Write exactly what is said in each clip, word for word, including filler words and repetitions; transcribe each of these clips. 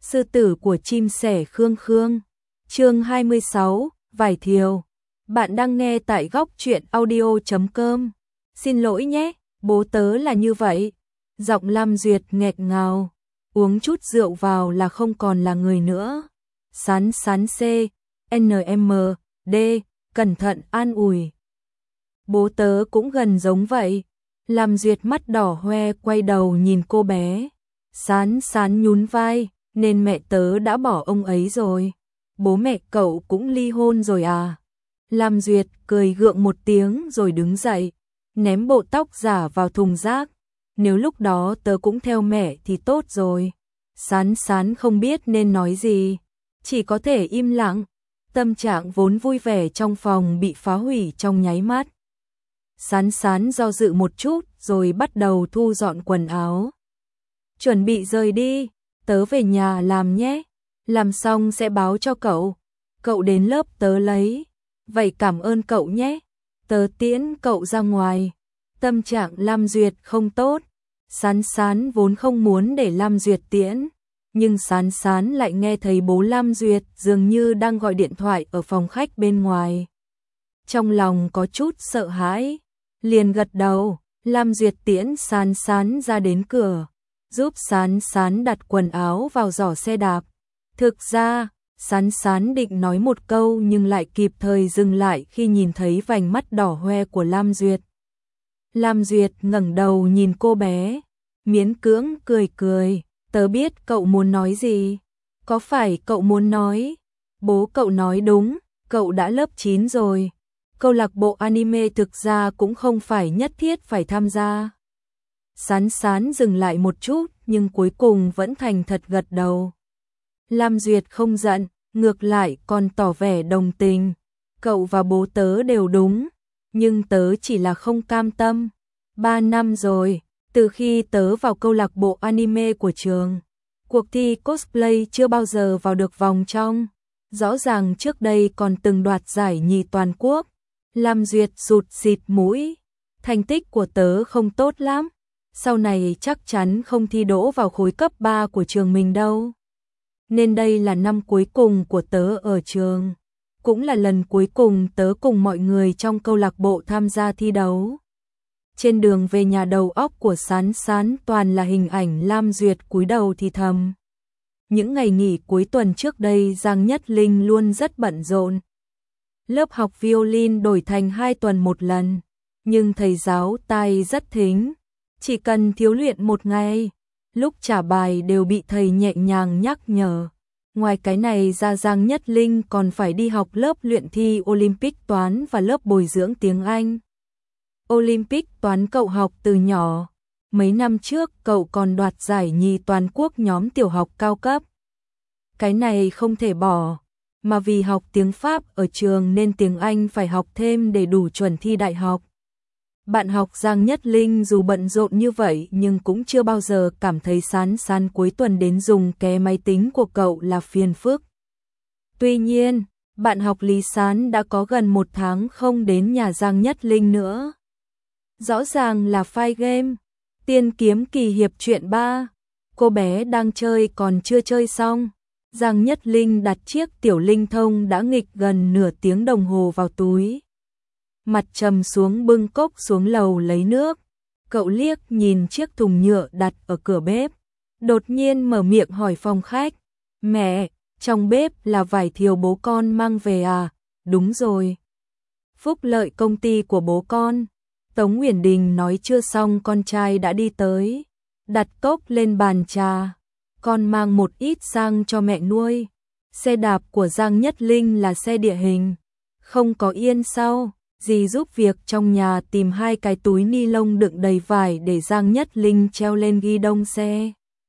Sư tử của chim sẻ Khương Khương. Chương hai mươi sáu, Vải thiều. Bạn đang nghe tại góc truyện audio chấm com. Xin lỗi nhé, bố tớ là như vậy. Giọng Lam Duyệt nghẹt ngào, uống chút rượu vào là không còn là người nữa. Sán sán C, N M, D, cẩn thận an ủi. Bố tớ cũng gần giống vậy. Lam Duyệt mắt đỏ hoe quay đầu nhìn cô bé. Sán sán nhún vai, nên mẹ tớ đã bỏ ông ấy rồi. Bố mẹ cậu cũng ly hôn rồi à? Lam Duyệt cười gượng một tiếng rồi đứng dậy, ném bộ tóc giả vào thùng rác. Nếu lúc đó tớ cũng theo mẹ thì tốt rồi. Sán sán không biết nên nói gì, chỉ có thể im lặng. Tâm trạng vốn vui vẻ trong phòng bị phá hủy trong nháy mắt. Sán sán do dự một chút rồi bắt đầu thu dọn quần áo. Chuẩn bị rời đi, tớ về nhà làm nhé. Làm xong sẽ báo cho cậu. Cậu đến lớp tớ lấy. Vậy cảm ơn cậu nhé. Tớ tiễn cậu ra ngoài. Tâm trạng Lam Duyệt không tốt. Sán sán vốn không muốn để Lam Duyệt tiễn. Nhưng sán sán lại nghe thấy bố Lam Duyệt dường như đang gọi điện thoại ở phòng khách bên ngoài. Trong lòng có chút sợ hãi, liền gật đầu. Lam Duyệt tiễn sán sán ra đến cửa, giúp sán sán đặt quần áo vào giỏ xe đạp. Thực ra, sán sán định nói một câu nhưng lại kịp thời dừng lại khi nhìn thấy vành mắt đỏ hoe của Lam Duyệt. Lam Duyệt ngẩng đầu nhìn cô bé, miễn cưỡng cười cười. Tớ biết cậu muốn nói gì. Có phải cậu muốn nói? Bố cậu nói đúng, cậu đã lớp chín rồi. Câu lạc bộ anime thực ra cũng không phải nhất thiết phải tham gia. Sán sán dừng lại một chút nhưng cuối cùng vẫn thành thật gật đầu. Lam Duyệt không giận, ngược lại còn tỏ vẻ đồng tình. Cậu và bố tớ đều đúng, nhưng tớ chỉ là không cam tâm. Ba năm rồi, từ khi tớ vào câu lạc bộ anime của trường, cuộc thi cosplay chưa bao giờ vào được vòng trong. Rõ ràng trước đây còn từng đoạt giải nhì toàn quốc. Lam Duyệt sụt xịt mũi. Thành tích của tớ không tốt lắm. Sau này chắc chắn không thi đỗ vào khối cấp ba của trường mình đâu. Nên đây là năm cuối cùng của tớ ở trường. Cũng là lần cuối cùng tớ cùng mọi người trong câu lạc bộ tham gia thi đấu. Trên đường về nhà đầu óc của sán sán toàn là hình ảnh Lam Duyệt cúi đầu thì thầm. Những ngày nghỉ cuối tuần trước đây Giang Nhất Linh luôn rất bận rộn. Lớp học violin đổi thành hai tuần một lần, nhưng thầy giáo tai rất thính. Chỉ cần thiếu luyện một ngày, lúc trả bài đều bị thầy nhẹ nhàng nhắc nhở. Ngoài cái này ra Giang Nhất Linh còn phải đi học lớp luyện thi Olympic toán và lớp bồi dưỡng tiếng Anh. Olympic toán cậu học từ nhỏ. Mấy năm trước cậu còn đoạt giải nhì toàn quốc nhóm tiểu học cao cấp. Cái này không thể bỏ, mà vì học tiếng Pháp ở trường nên tiếng Anh phải học thêm để đủ chuẩn thi đại học. Bạn học Giang Nhất Linh dù bận rộn như vậy nhưng cũng chưa bao giờ cảm thấy sán sán cuối tuần đến dùng ké máy tính của cậu là phiền phức. Tuy nhiên, bạn học Lý Sán đã có gần một tháng không đến nhà Giang Nhất Linh nữa. Rõ ràng là file game, Tiên kiếm kỳ hiệp truyện ba. Cô bé đang chơi còn chưa chơi xong. Giang Nhất Linh đặt chiếc tiểu linh thông đã nghịch gần nửa tiếng đồng hồ vào túi. Mặt trầm xuống bưng cốc xuống lầu lấy nước. Cậu liếc nhìn chiếc thùng nhựa đặt ở cửa bếp. Đột nhiên mở miệng hỏi phòng khách. Mẹ, trong bếp là vải thiều bố con mang về à? Đúng rồi. Phúc lợi công ty của bố con. Tống Uyển Đình nói chưa xong con trai đã đi tới. Đặt cốc lên bàn trà. Con mang một ít sang cho mẹ nuôi. Xe đạp của Giang Nhất Linh là xe địa hình, không có yên sau. Dì giúp việc trong nhà tìm hai cái túi ni lông đựng đầy vải để Giang Nhất Linh treo lên ghi đông xe.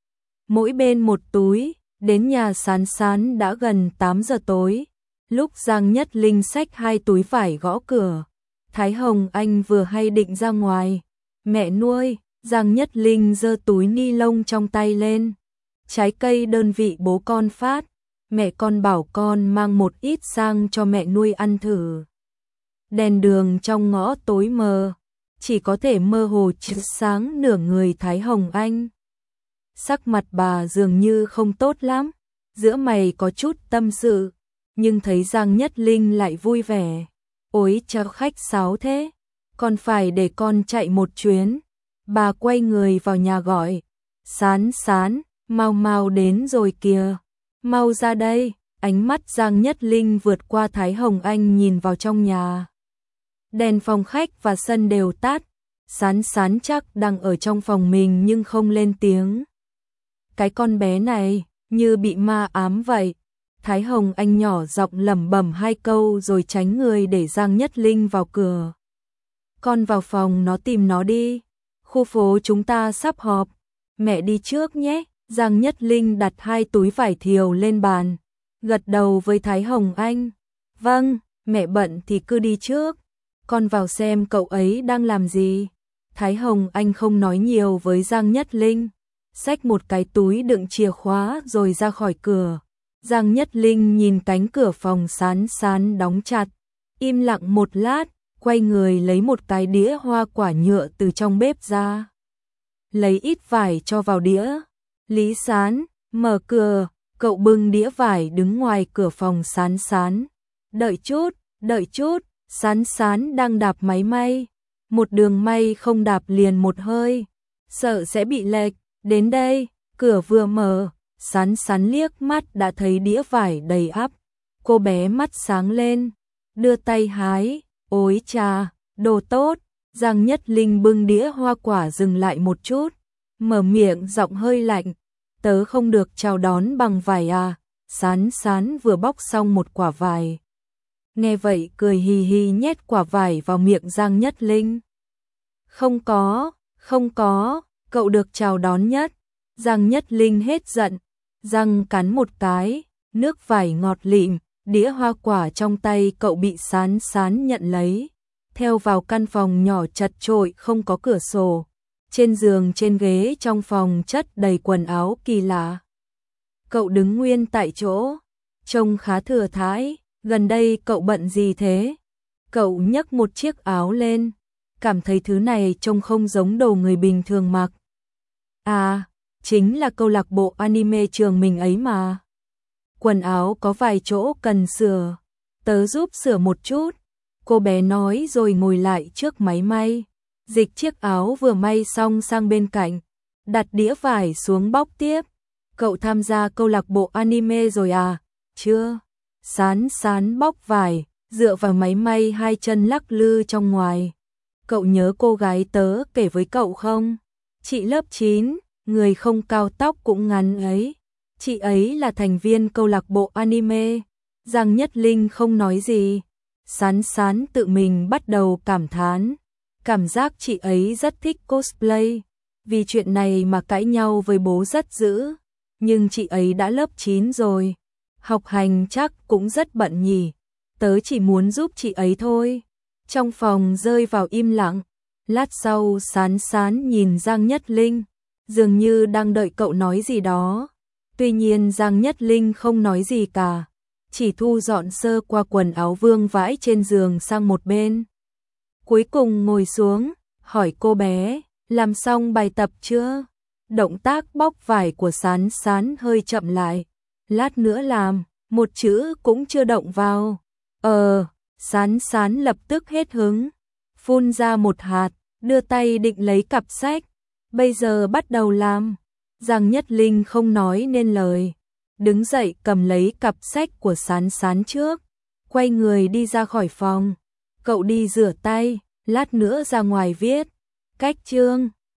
Mỗi bên một túi, đến nhà sán sán đã gần tám giờ tối. Lúc Giang Nhất Linh xách hai túi vải gõ cửa, Thái Hồng Anh vừa hay định ra ngoài. Mẹ nuôi, Giang Nhất Linh giơ túi ni lông trong tay lên. Trái cây đơn vị bố con phát, mẹ con bảo con mang một ít sang cho mẹ nuôi ăn thử. Đèn đường trong ngõ tối mờ, chỉ có thể mơ hồ chiếu sáng nửa người Thái Hồng Anh. Sắc mặt bà dường như không tốt lắm, giữa mày có chút tâm sự, nhưng thấy Giang Nhất Linh lại vui vẻ. Ôi chào khách sáo thế, còn phải để con chạy một chuyến. Bà quay người vào nhà gọi, Sán Sán, mau mau đến rồi kìa, mau ra đây. Ánh mắt Giang Nhất Linh vượt qua Thái Hồng Anh nhìn vào trong nhà. Đèn phòng khách và sân đều tắt, Sán Sán chắc đang ở trong phòng mình nhưng không lên tiếng. Cái con bé này, như bị ma ám vậy. Thái Hồng Anh nhỏ giọng lẩm bẩm hai câu rồi tránh người để Giang Nhất Linh vào cửa. Con vào phòng nó tìm nó đi, khu phố chúng ta sắp họp, mẹ đi trước nhé. Giang Nhất Linh đặt hai túi vải thiều lên bàn, gật đầu với Thái Hồng Anh. Vâng, mẹ bận thì cứ đi trước, con vào xem cậu ấy đang làm gì. Thái Hồng Anh không nói nhiều với Giang Nhất Linh, xách một cái túi đựng chìa khóa rồi ra khỏi cửa. Giang Nhất Linh nhìn cánh cửa phòng Sán Sán đóng chặt, im lặng một lát, quay người lấy một cái đĩa hoa quả nhựa từ trong bếp ra. Lấy ít vải cho vào đĩa. Lý Sán, mở cửa, cậu bưng đĩa vải đứng ngoài cửa phòng Sán Sán. Đợi chút, đợi chút, Sán Sán đang đạp máy may. Một đường may không đạp liền một hơi, sợ sẽ bị lệch. Đến đây, cửa vừa mở, Sán Sán liếc mắt đã thấy đĩa vải đầy ắp. Cô bé mắt sáng lên, đưa tay hái, ôi chà, đồ tốt. Giang Nhất Linh bưng đĩa hoa quả dừng lại một chút, mở miệng giọng hơi lạnh, tớ không được chào đón bằng vải à. Sán Sán vừa bóc xong một quả vải, nghe vậy cười hì hì nhét quả vải vào miệng Giang Nhất Linh. Không có, không có, cậu được chào đón nhất. Giang Nhất Linh hết giận, răng cắn một cái, nước vải ngọt lịm, đĩa hoa quả trong tay cậu bị Sán Sán nhận lấy, theo vào căn phòng nhỏ chật chội không có cửa sổ. Trên giường trên ghế trong phòng chất đầy quần áo kỳ lạ. Cậu đứng nguyên tại chỗ, trông khá thừa thãi. Gần đây cậu bận gì thế? Cậu nhấc một chiếc áo lên, cảm thấy thứ này trông không giống đồ người bình thường mặc. À, chính là câu lạc bộ anime trường mình ấy mà. Quần áo có vài chỗ cần sửa, tớ giúp sửa một chút. Cô bé nói rồi ngồi lại trước máy may, dịch chiếc áo vừa may xong sang bên cạnh, đặt đĩa vải xuống bóc tiếp. Cậu tham gia câu lạc bộ anime rồi à? Chưa. Sán Sán bóc vải, dựa vào máy may hai chân lắc lư trong ngoài. Cậu nhớ cô gái tớ kể với cậu không? Chị lớp chín, người không cao tóc cũng ngắn ấy. Chị ấy là thành viên câu lạc bộ anime. Giang Nhất Linh không nói gì. Sán Sán tự mình bắt đầu cảm thán. Cảm giác chị ấy rất thích cosplay. Vì chuyện này mà cãi nhau với bố rất dữ. Nhưng chị ấy đã lớp chín rồi. Học hành chắc cũng rất bận nhỉ. Tớ chỉ muốn giúp chị ấy thôi. Trong phòng rơi vào im lặng. Lát sau Sán Sán nhìn Giang Nhất Linh, dường như đang đợi cậu nói gì đó. Tuy nhiên Giang Nhất Linh không nói gì cả, chỉ thu dọn sơ qua quần áo vương vãi trên giường sang một bên. Cuối cùng ngồi xuống, hỏi cô bé, làm xong bài tập chưa? Động tác bóc vải của Sán Sán hơi chậm lại. Lát nữa làm, một chữ cũng chưa động vào. Ờ, Sán Sán lập tức hết hứng, phun ra một hạt, đưa tay định lấy cặp sách. Bây giờ bắt đầu làm. Giang Nhất Linh không nói nên lời, đứng dậy cầm lấy cặp sách của Sán Sán trước, quay người đi ra khỏi phòng. Cậu đi rửa tay, lát nữa ra ngoài viết cách chương.